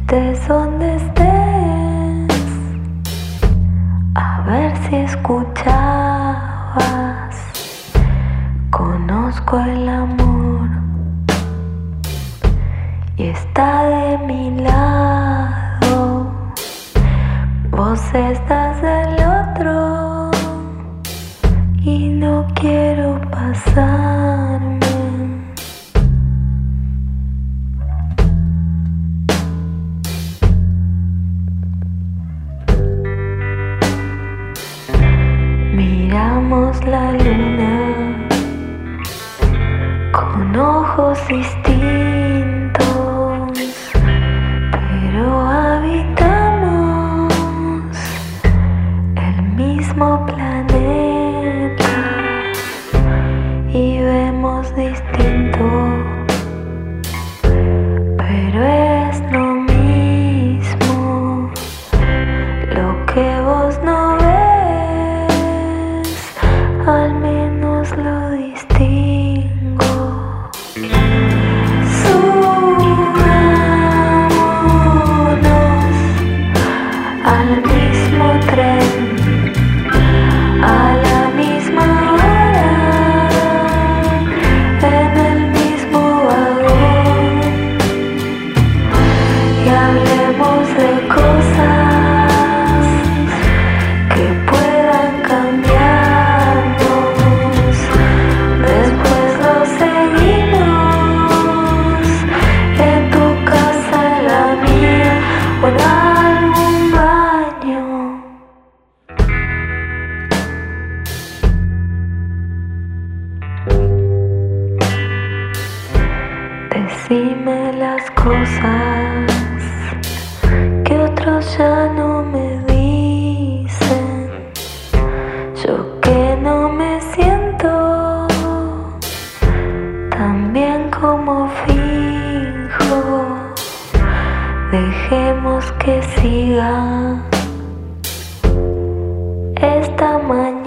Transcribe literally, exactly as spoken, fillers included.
estés donde estés, a ver si escuchabas. Conozco el amor y está de mi lado. Vos estás del otro y no quiero pasarme. Miramos la luna con ojos distintos, pero habitamos el mismo planeta y vemos distinto, pero es lo mismo. Lo que vos no ves, al menos lo distingo. Subámonos al mismo tren, a la misma hora, en el mismo vagón, y hablemos de cosas que puedan cambiarnos. Después lo seguimos en tu casa, en la mía, o en algún baño. Decime las cosas que otros ya no me dicen. Yo que no me siento tan bien como finjo. Dejemos que siga esta mañana.